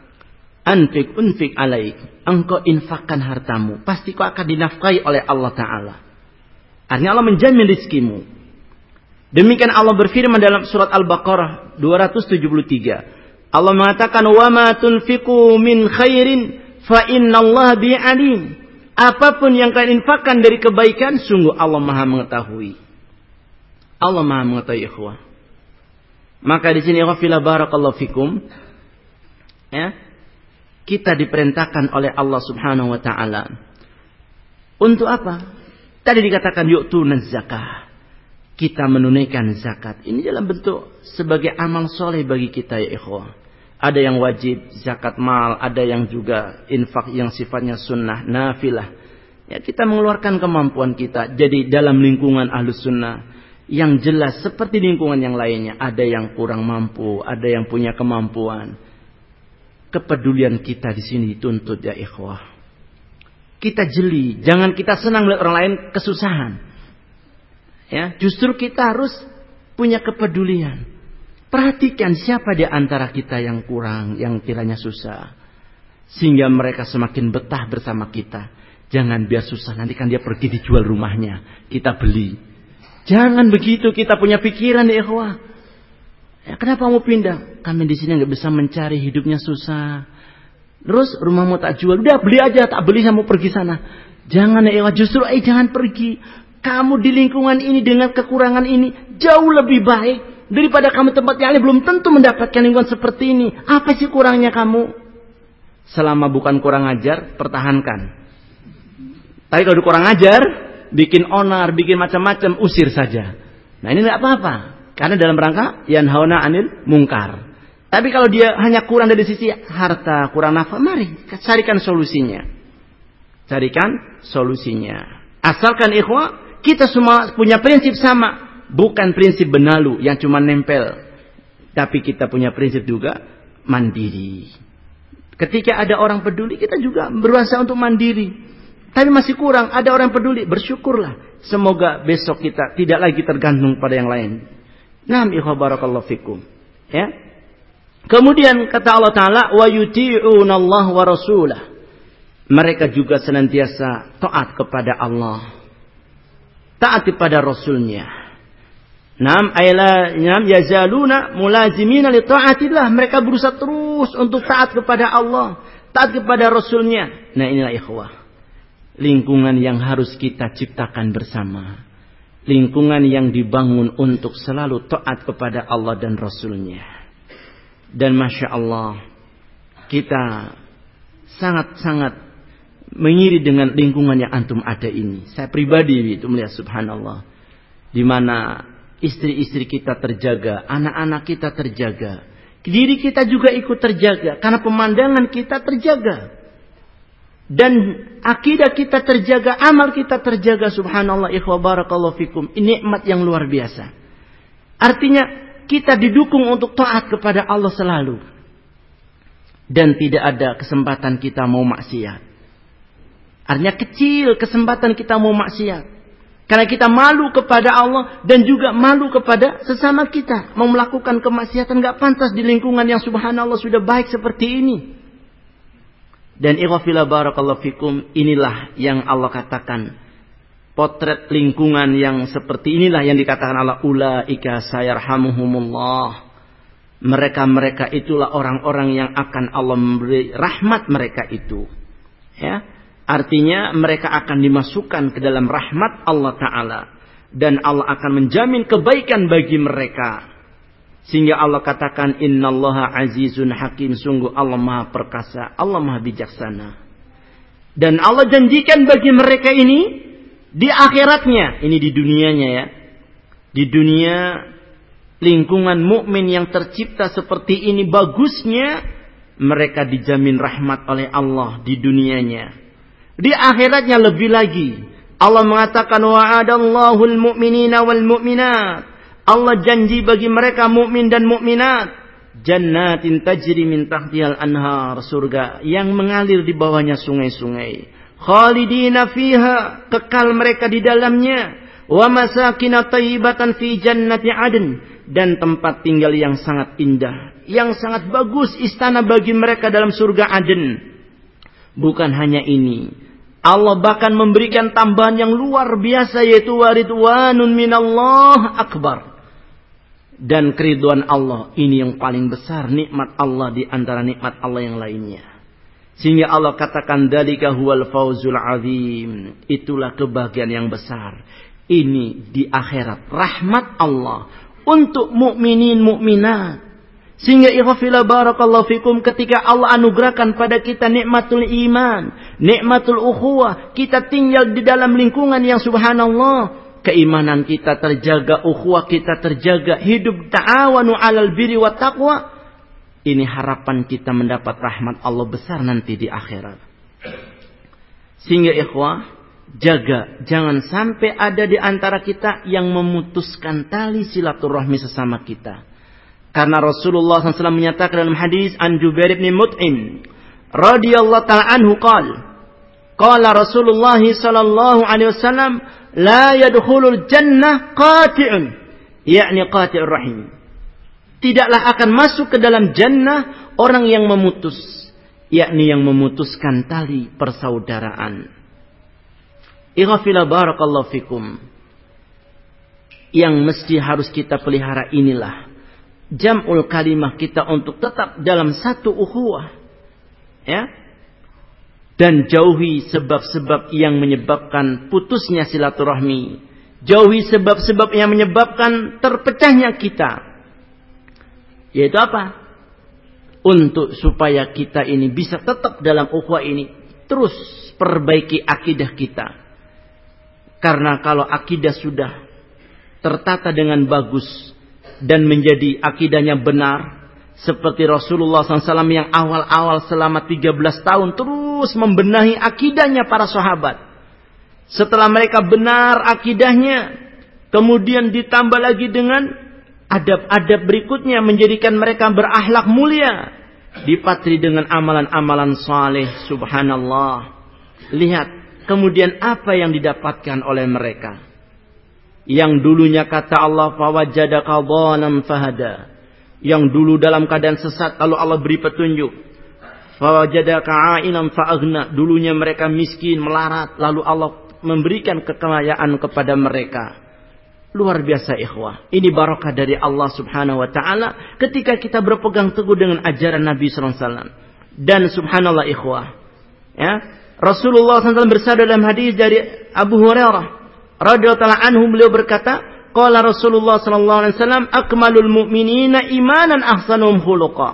unfik alaik, engkau infakkan hartamu, pasti kau akan dinafkahi oleh Allah Taala. Artinya Allah menjamin rizkimu. Demikian Allah berfirman dalam surat Al-Baqarah 273. Allah mengatakan wa ma tunfiqu min khairin fa innallaha bihi alim. Apapun yang kalian infakkan dari kebaikan, sungguh Allah Maha mengetahui. Allah Maha mengetahui ikhwah. Maka di sini ikhwah fillah barakallahu fikum. Ya. Kita diperintahkan oleh Allah Subhanahu wa taala. Untuk apa? Tadi dikatakan yu'tunaz zakah. Kita menunaikan zakat. Ini dalam bentuk sebagai amal soleh bagi kita ya ikhwah. Ada yang wajib zakat mal, ada yang juga infak yang sifatnya sunnah, nafilah. Ya, kita mengeluarkan kemampuan kita. Jadi dalam lingkungan ahlus sunnah yang jelas seperti lingkungan yang lainnya, ada yang kurang mampu, ada yang punya kemampuan. Kepedulian kita di sini dituntut ya ikhwah. Kita jeli, jangan kita senang melihat orang lain kesusahan. Ya, justru kita harus punya kepedulian. Perhatikan siapa di antara kita yang kurang, yang kiranya susah. Sehingga mereka semakin betah bersama kita. Jangan biar susah, nanti kan dia pergi dijual rumahnya. Kita beli. Jangan begitu, kita punya pikiran ya ikhwah. Ya, kenapa mau pindah? Kami di sini nggak bisa mencari, hidupnya susah. Terus rumahmu tak jual, udah beli aja, tak beli saya mau pergi sana. Jangan ya ikhwah, justru jangan pergi. Kamu di lingkungan ini dengan kekurangan ini jauh lebih baik daripada kamu tempat yang lain belum tentu mendapatkan lingkungan seperti ini. Apa sih kurangnya kamu? Selama bukan kurang ajar, pertahankan. Tapi kalau kurang ajar, bikin onar, bikin macam-macam, usir saja. Nah ini nggak apa-apa, karena dalam rangka yanhauna anil mungkar. Tapi kalau dia hanya kurang dari sisi harta, kurang nafkah, mari carikan solusinya. Carikan solusinya. Asalkan ikhwah, kita semua punya prinsip sama. Bukan prinsip benalu yang cuma nempel. Tapi kita punya prinsip juga mandiri. Ketika ada orang peduli, kita juga berusaha untuk mandiri. Tapi masih kurang, ada orang peduli, bersyukurlah. Semoga besok kita tidak lagi tergantung pada yang lain. Naam ikhwah barakallahu fikum. Ya. Kemudian kata Allah Ta'ala, wa yuti'unallaha wa rasulah. Mereka juga senantiasa taat kepada Allah. Taat kepada Rasulnya. Nam yazaluna mulazimina li ta'atillah. Mereka berusaha terus untuk taat kepada Allah, taat kepada Rasulnya. Nah inilah ikhwah, lingkungan yang harus kita ciptakan bersama. Lingkungan yang dibangun untuk selalu taat kepada Allah dan Rasulnya. Dan Masya Allah, kita sangat-sangat mengiri dengan lingkungan yang antum ada ini. Saya pribadi itu melihat subhanallah, di mana istri-istri kita terjaga, anak-anak kita terjaga, diri kita juga ikut terjaga karena pemandangan kita terjaga. dan akidah kita terjaga, amal kita terjaga. Subhanallah, ikhwah barakallahu fikum. Ini nikmat yang luar biasa. Artinya kita didukung untuk taat kepada Allah selalu. Dan tidak ada kesempatan kita mau maksiat. Artinya kecil kesempatan kita mau maksiat. Karena kita malu kepada Allah dan juga malu kepada sesama kita. Mau melakukan kemaksiatan gak pantas di lingkungan yang subhanallah sudah baik seperti ini. Dan ikhwafillah barakallahu fikum, inilah yang Allah katakan. Potret lingkungan yang seperti inilah yang dikatakan Allah, ulaika sayarhamuhumullah. Mereka itulah orang-orang yang akan Allah memberi rahmat mereka itu. Ya, artinya mereka akan dimasukkan ke dalam rahmat Allah Ta'ala. Dan Allah akan menjamin kebaikan bagi mereka. Sehingga Allah katakan, innallaha azizun hakim. Sungguh Allah maha perkasa, Allah maha bijaksana. Dan Allah janjikan bagi mereka ini di akhiratnya, ini di dunianya ya. Di dunia lingkungan mukmin yang tercipta seperti ini bagusnya, mereka dijamin rahmat oleh Allah di dunianya. Di akhiratnya lebih lagi. Allah mengatakan wa'adallahu al-mu'minina wal mu'minat. Allah janji bagi mereka mukmin dan mukminat, jannatin tajri min tahtihal anhar, surga yang mengalir di bawahnya sungai-sungai. Khalidina fiha, kekal mereka di dalamnya. Wa masakin thayyibatan fi jannati adn, dan tempat tinggal yang sangat indah, yang sangat bagus, istana bagi mereka dalam surga Aden. Bukan hanya ini, Allah bahkan memberikan tambahan yang luar biasa, yaitu waridwanun minallah akbar. Dan keriduan Allah ini yang paling besar, nikmat Allah di antara nikmat Allah yang lainnya. Sehingga Allah katakan dzalika huwal fauzul azim, itulah kebahagiaan yang besar. Ini di akhirat, rahmat Allah untuk mukminin mukminat. Sehingga ikhwafillah barakallahu fikum, ketika Allah anugerahkan pada kita nikmatul iman, nikmatul ukhuwah, kita tinggal di dalam lingkungan yang subhanallah, keimanan kita terjaga, ukhuwah kita terjaga, hidup ta'awanu 'alal birri wat taqwa. Ini harapan kita mendapat rahmat Allah besar nanti di akhirat. Sehingga ikhwah, jaga jangan sampai ada di antara kita yang memutuskan tali silaturahmi sesama kita. Karena Rasulullah SAW menyatakan dalam hadis an Jubair bin Mut'im radhiyallahu ta'ala anhu qala Rasulullah sallallahu alaihi wasallam, la yadkhulul jannah qati'un, yakni qati'ur rahim. Tidaklah akan masuk ke dalam jannah orang yang memutus, yakni yang memutuskan tali persaudaraan. Ighfirullah barakallahu fikum. Yang mesti harus kita pelihara inilah jam'ul kalimah kita untuk tetap dalam satu ukhuwah. Ya. Dan jauhi sebab-sebab yang menyebabkan putusnya silaturahmi. Jauhi sebab-sebab yang menyebabkan terpecahnya kita. Yaitu apa? Untuk supaya kita ini bisa tetap dalam ukhuwah ini, terus perbaiki akidah kita. Karena kalau akidah sudah tertata dengan bagus dan menjadi akidahnya benar, seperti Rasulullah SAW yang awal-awal selama 13 tahun terus membenahi akidahnya para sahabat. Setelah mereka benar akidahnya, kemudian ditambah lagi dengan adab-adab berikutnya, menjadikan mereka berakhlak mulia, dipatri dengan amalan-amalan saleh. Subhanallah. Lihat kemudian apa yang didapatkan oleh mereka. Yang dulunya kata Allah fawajadaka dhalan fahada, yang dulu dalam keadaan sesat lalu Allah beri petunjuk. Fawajadaka a'ilan fa'aghna, dulunya mereka miskin melarat lalu Allah memberikan kekayaan kepada mereka. Luar biasa ikhwah. Ini barakah dari Allah Subhanahu wa taala ketika kita berpegang teguh dengan ajaran Nabi sallallahu alaihi wasallam. Dan subhanallah ikhwah, ya, Rasulullah SAW bersabda dalam hadis dari Abu Hurairah radhiyallahu anhu, beliau berkata, qala Rasulullah sallallahu alaihi wasallam, akmalul mu'minina imanan ahsanuhum khuluqa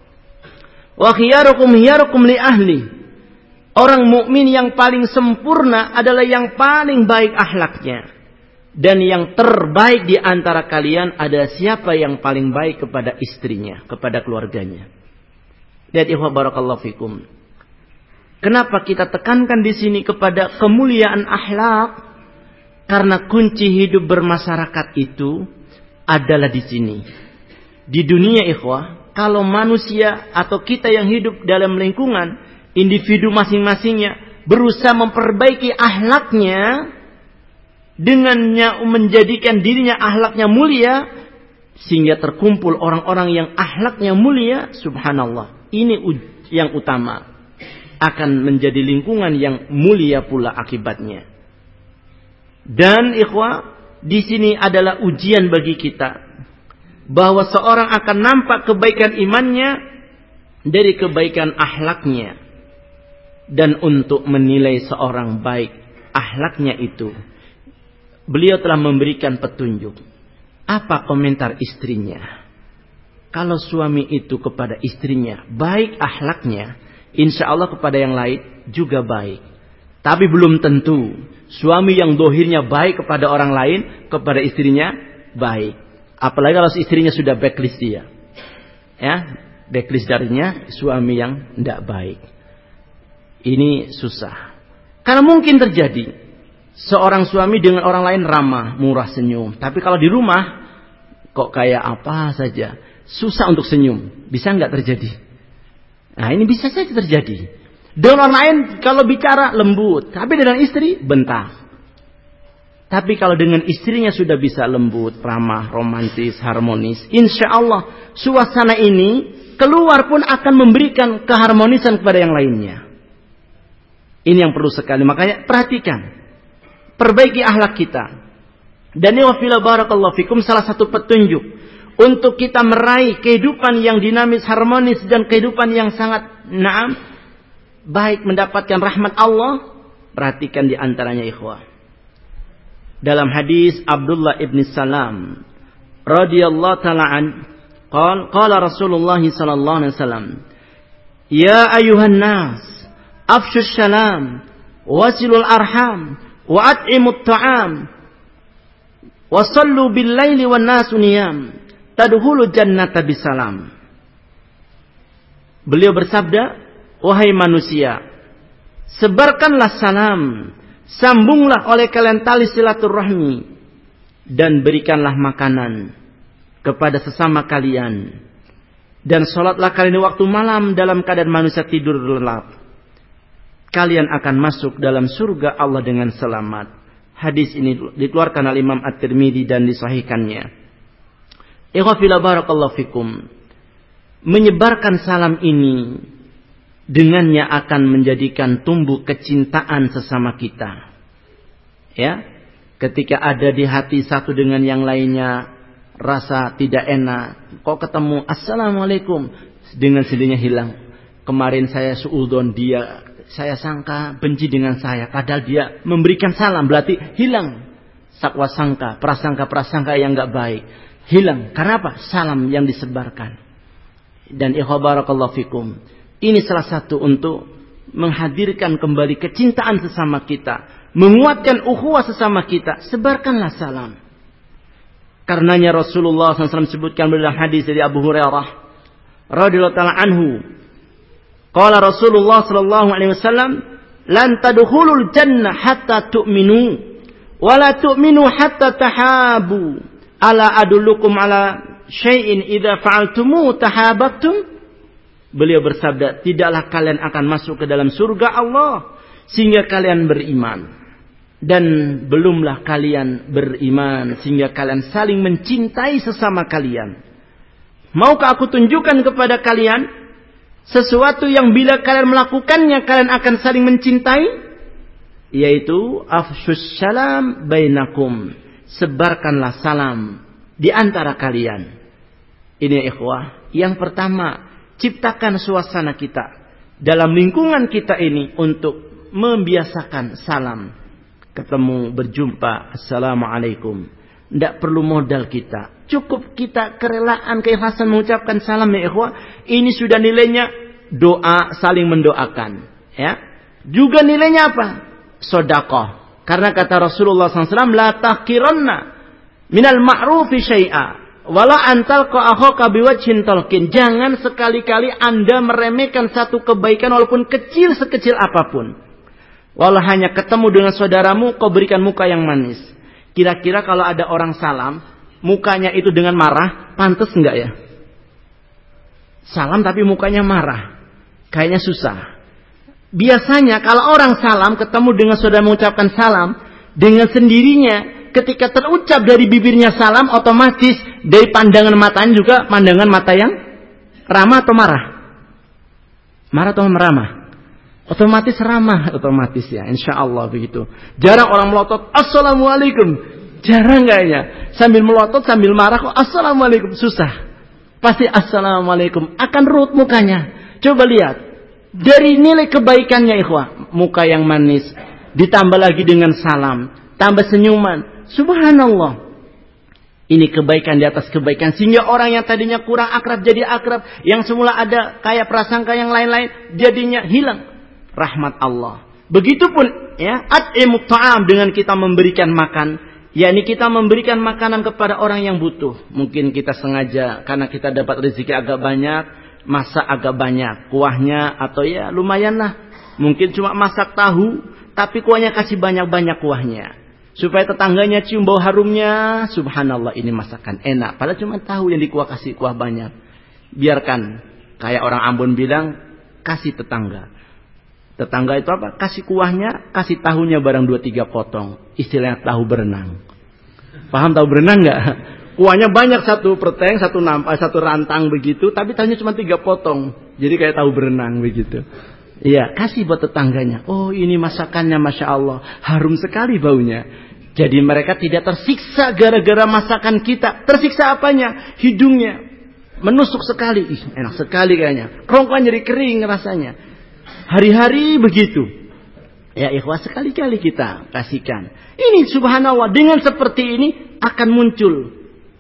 wa khiyarukum li ahli. Orang mukmin yang paling sempurna adalah yang paling baik akhlaknya, dan yang terbaik di antara kalian adalah siapa yang paling baik kepada istrinya, kepada keluarganya. Lihat ikhwah barakallahu fikum. Kenapa kita tekankan di sini kepada kemuliaan akhlak? Karena kunci hidup bermasyarakat itu adalah di sini. Di dunia ikhwah, kalau manusia atau kita yang hidup dalam lingkungan, individu masing-masingnya berusaha memperbaiki akhlaknya dengannya menjadikan dirinya akhlaknya mulia, sehingga terkumpul orang-orang yang akhlaknya mulia, subhanallah. Ini yang utama. Akan menjadi lingkungan yang mulia pula akibatnya. Dan ikhwah, di sini adalah ujian bagi kita bahwa seorang akan nampak kebaikan imannya dari kebaikan akhlaknya. Dan untuk menilai seorang baik akhlaknya itu, beliau telah memberikan petunjuk. Apa komentar istrinya? Kalau suami itu kepada istrinya baik akhlaknya, insya Allah kepada yang lain juga baik. Tapi belum tentu suami yang dohirnya baik kepada orang lain, kepada istrinya baik. Apalagi kalau istrinya sudah backlist dia. Ya, backlist darinya suami yang tidak baik. Ini susah. Karena mungkin terjadi seorang suami dengan orang lain ramah, murah senyum. Tapi kalau di rumah kok kayak apa saja, susah untuk senyum. Bisa nggak terjadi? Nah, ini bisa saja terjadi. Dengan orang lain kalau bicara lembut, tapi dengan istri bentak. Tapi kalau dengan istrinya sudah bisa lembut, ramah, romantis, harmonis, insya Allah suasana ini keluar pun akan memberikan keharmonisan kepada yang lainnya. Ini yang perlu sekali. Makanya perhatikan, perbaiki akhlak kita. Dan ini wafila barakallahu fikum, salah satu petunjuk untuk kita meraih kehidupan yang dinamis, harmonis, dan kehidupan yang sangat baik, mendapatkan rahmat Allah. Perhatikan di antaranya ikhwah. Dalam hadis Abdullah ibn Salam radhiyallahu ta'ala an, qala Rasulullah sallallahu alaihi wasallam, ya ayuhan nas, afshus salam, wasilul arham, wa at'imut ta'am, wa sallu bil laili wan nasu niyam, tadkhulu jannata bisalam. Beliau bersabda, wahai manusia, sebarkanlah salam, sambunglah oleh kalian tali silaturahmi, dan berikanlah makanan kepada sesama kalian, dan salatlah kalian di waktu malam dalam keadaan manusia tidur lelap. Kalian akan masuk dalam surga Allah dengan selamat. Hadis ini dikeluarkan oleh Imam At-Tirmidzi dan disahihkannya. Ikhwafila barakallahu fikum. Menyebarkan salam ini dengannya akan menjadikan tumbuh kecintaan sesama kita. Ya, ketika ada di hati satu dengan yang lainnya rasa tidak enak, kok ketemu assalamualaikum, dengan sendirinya hilang. Kemarin saya suudzon dia, saya sangka benci dengan saya, padahal dia memberikan salam, berarti hilang sakwa sangka, prasangka yang enggak baik. Hilang. Karena apa? Salam yang disebarkan. Dan ikhwa barakallahu fikum, ini salah satu untuk menghadirkan kembali kecintaan sesama kita, menguatkan ukhuwah sesama kita. Sebarkanlah salam. Karenanya Rasulullah SAW sebutkan dalam hadis dari Abu Hurairah radhiyallahu ta'ala anhu, qala Rasulullah sallallahu alaihi wasallam, lan tadkhulul jannah hatta tu'minu wa la tu'minu hatta tahabu, ala adullukum ala syai'in idza fa'altumu tahabbtum. Beliau bersabda, tidaklah kalian akan masuk ke dalam surga Allah sehingga kalian beriman, dan belumlah kalian beriman sehingga kalian saling mencintai sesama kalian. Maukah aku tunjukkan kepada kalian sesuatu yang bila kalian melakukannya kalian akan saling mencintai? Yaitu afshus salam bainakum, sebarkanlah salam di antara kalian. Ini ikhwah, yang pertama, ciptakan suasana kita dalam lingkungan kita ini untuk membiasakan salam. Ketemu, berjumpa, assalamualaikum. Tidak perlu modal kita, cukup kita kerelaan, keikhlasan mengucapkan salam ya ikhwah. Ini sudah nilainya doa, saling mendoakan. Ya, juga nilainya apa? Sedekah. Karena kata Rasulullah SAW, la tahqiranna minal ma'rufi syai'a wala antal ko akhoka biwajhin talqin. Jangan sekali-kali Anda meremehkan satu kebaikan walaupun kecil sekecil apapun. Walau hanya ketemu dengan saudaramu, kau berikan muka yang manis. Kira-kira kalau ada orang salam, mukanya itu dengan marah, pantas enggak ya? Salam tapi mukanya marah. Kayaknya susah. Biasanya kalau orang salam, ketemu dengan saudara mengucapkan salam, dengan sendirinya ketika terucap dari bibirnya salam, otomatis dari pandangan matanya juga pandangan mata yang ramah atau marah? Marah atau ramah? Otomatis ramah, otomatis ya, insya Allah begitu. Jarang orang melotot, assalamualaikum. Jarang kayaknya. Sambil melotot, sambil marah, kok assalamualaikum, susah. Pasti assalamualaikum, akan raut mukanya. Coba lihat, dari nilai kebaikannya ikhwah, muka yang manis, ditambah lagi dengan salam, tambah senyuman, subhanallah. Ini kebaikan di atas kebaikan, sehingga orang yang tadinya kurang akrab jadi akrab, yang semula ada kayak prasangka yang lain-lain, jadinya hilang. Rahmat Allah. Begitupun ya, at'imut ta'am, dengan kita memberikan makan, yakni kita memberikan makanan kepada orang yang butuh. Mungkin kita sengaja karena kita dapat rezeki agak banyak, masak agak banyak kuahnya, atau ya lumayan lah. Mungkin cuma masak tahu, tapi kuahnya kasih banyak-banyak kuahnya. Supaya tetangganya cium bau harumnya, subhanallah ini masakan enak. Padahal cuma tahu yang dikuah, kasih kuah banyak. Biarkan, kayak orang Ambon bilang, kasih tetangga. Tetangga itu apa? Kasih kuahnya, kasih tahunya barang 2-3 potong. Istilahnya tahu berenang. Paham tahu berenang nggak? Kuahnya banyak, satu perteng, satu rantang begitu, tapi tahunya cuma 3 potong. Jadi kayak tahu berenang begitu. Iya, kasih buat tetangganya. Oh, ini masakannya Masya Allah, harum sekali baunya. Jadi mereka tidak tersiksa gara-gara masakan kita. Tersiksa apanya? Hidungnya menusuk sekali. Ih, enak sekali kayaknya. Kerongkongan jadi kering rasanya. Hari-hari begitu. Ya ikhwah, sekali-kali kita kasihkan. Ini subhanallah, dengan seperti ini akan muncul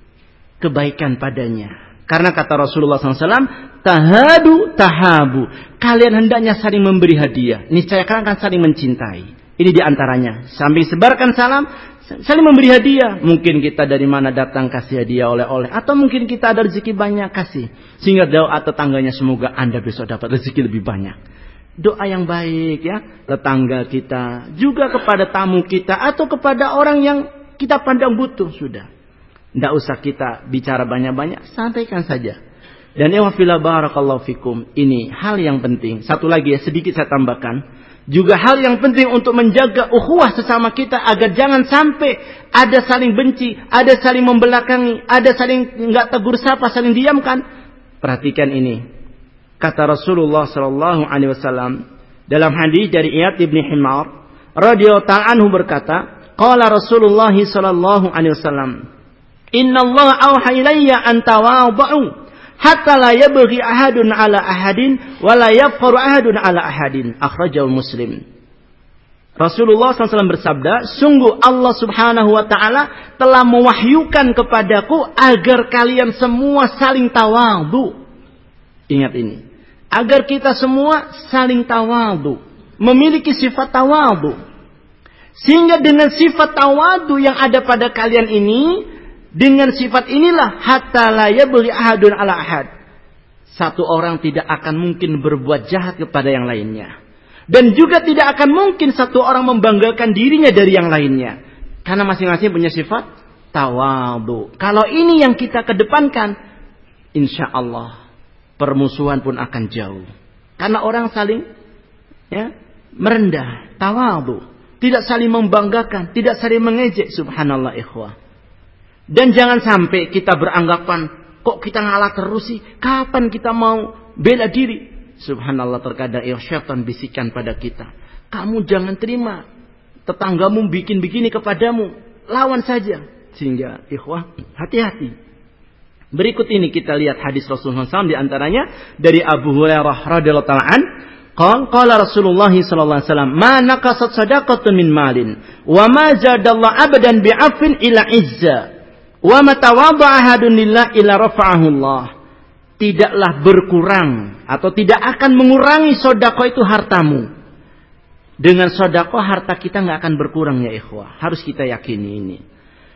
kebaikan padanya. Karena kata Rasulullah SAW, tahadu tahabu. Kalian hendaknya saling memberi hadiah. Niscaya kalian akan saling mencintai. Ini diantaranya. Sambil sebarkan salam, saling memberi hadiah. Mungkin kita dari mana datang kasih hadiah oleh-oleh. Atau mungkin kita ada rezeki banyak kasih. Sehingga doa tetangganya, semoga Anda besok dapat rezeki lebih banyak. Doa yang baik ya, tetangga kita, juga kepada tamu kita, atau kepada orang yang kita pandang butuh sudah. Tidak usah kita bicara banyak-banyak, sampaikan saja. Dan ya wafillah barakallahu fikum, ini hal yang penting. Satu lagi ya, sedikit saya tambahkan. Juga hal yang penting untuk menjaga ukhuwah sesama kita, agar jangan sampai ada saling benci, ada saling membelakangi, ada saling nggak tegur sapa, saling diamkan. Perhatikan ini. Kata Rasulullah sallallahu alaihi wasallam dalam hadis dari Iyad bin Himar radhiyallahu ta'ala anhu berkata, qala Rasulullah sallallahu alaihi wasallam, "Inna Allah auha ilayya an tawadhu hatta la yabghi ahadun ala ahadin wa la yafkharu ahadun ala ahadin." Akhrajahu Muslim. Rasulullah SAW bersabda, sungguh Allah subhanahu wa ta'ala telah mewahyukan kepadaku agar kalian semua saling tawadhu. Ingat ini. Agar kita semua saling tawadhu, memiliki sifat tawadhu. Sehingga dengan sifat tawadhu yang ada pada kalian ini, dengan sifat inilah hatta la yabghi ahadun ala ahad. Satu orang tidak akan mungkin berbuat jahat kepada yang lainnya. Dan juga tidak akan mungkin satu orang membanggakan dirinya dari yang lainnya. Karena masing-masing punya sifat tawadhu. Kalau ini yang kita kedepankan, insya Allah permusuhan pun akan jauh. Karena orang saling ya, merendah, tawadhu, tidak saling membanggakan, tidak saling mengejek, subhanallah ikhwah. Dan jangan sampai kita beranggapan, kok kita ngalah terus sih? Kapan kita mau bela diri? Subhanallah, terkadang syaitan bisikan pada kita, kamu jangan terima tetanggamu bikin begini kepadamu, lawan saja. Sehingga ikhwah, hati-hati. Berikut ini kita lihat hadis Rasulullah SAW, di antaranya dari Abu Hurairah radhiyallahu ta'ala an, qala Rasulullah sallallahu alaihi wasallam, "Ma naqasat shadaqatun min malin, wa ma zadallahu abadan bi'afin ila izza, wa ma tawadda'a ahadun lillah ila rafa'ahu Allah." Tidaklah berkurang atau tidak akan mengurangi sedekah itu hartamu. Dengan sedekah harta kita enggak akan berkurang ya ikhwah. Harus kita yakini ini.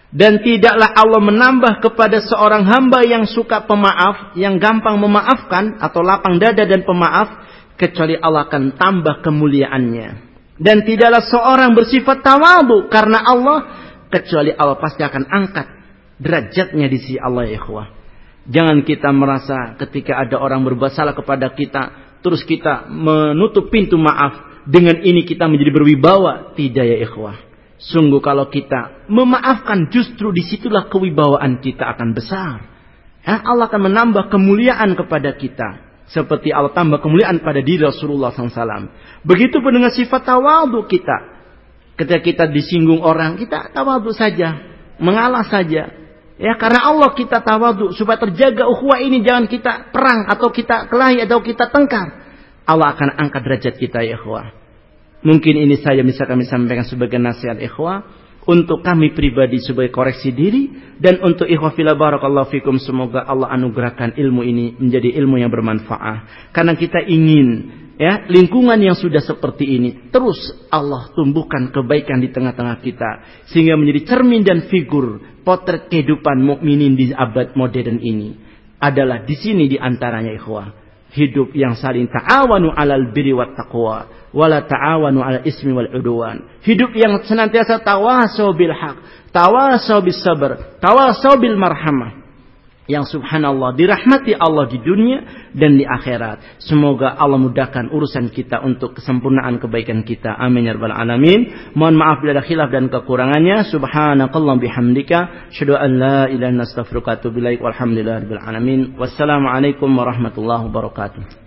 Dan tidaklah Allah menambah kepada seorang hamba yang suka pemaaf, yang gampang memaafkan atau lapang dada dan pemaaf, kecuali Allah akan tambah kemuliaannya. Dan tidaklah seorang bersifat tawadhu karena Allah, kecuali Allah pasti akan angkat derajatnya di sisi Allah, ya ikhwah. Jangan kita merasa ketika ada orang berbuat salah kepada kita, terus kita menutup pintu maaf, dengan ini kita menjadi berwibawa. Tidak, ya ikhwah. Sungguh kalau kita memaafkan, justru disitulah kewibawaan kita akan besar. Allah akan menambah kemuliaan kepada kita. Seperti Allah tambah kemuliaan pada diri Rasulullah SAW. Begitu pun dengan sifat tawadhu kita. Ketika kita disinggung orang, kita tawadhu saja. Mengalah saja. Ya, karena Allah kita tawadhu. Supaya terjaga ukhuwah ini, jangan kita perang atau kita kelahi atau kita tengkar. Allah akan angkat derajat kita, ya ikhwah. Mungkin ini saya bisa kami sampaikan sebagai nasihat ikhwah untuk kami pribadi sebagai koreksi diri, dan untuk ikhwah fillah barakallahu fikum, semoga Allah anugerahkan ilmu ini menjadi ilmu yang bermanfaat. Karena kita ingin ya lingkungan yang sudah seperti ini terus Allah tumbuhkan kebaikan di tengah-tengah kita sehingga menjadi cermin dan figur potret kehidupan mukminin di abad modern ini. Adalah di sini di antaranya ikhwah, hidup yang saling ta'awanu 'alal birri wat taqwa wala ta'awanu 'alal ismi wal 'udwan. Hidup yang senantiasa tawasau bil haq, tawasau bis sabr, tawasau bil marhamah. Yang subhanallah dirahmati Allah di dunia dan di akhirat. Semoga Allah mudahkan urusan kita untuk kesempurnaan kebaikan kita. Amin ya rabbal alamin. Mohon maaf bila ada khilaf dan kekurangannya. Subhanakallahumma bihamdika asyhadu an la ilaha illa anta astaghfiruka wa atubu ilaik. Walhamdulillahirabbil alamin. Wassalamualaikum warahmatullahi wabarakatuh.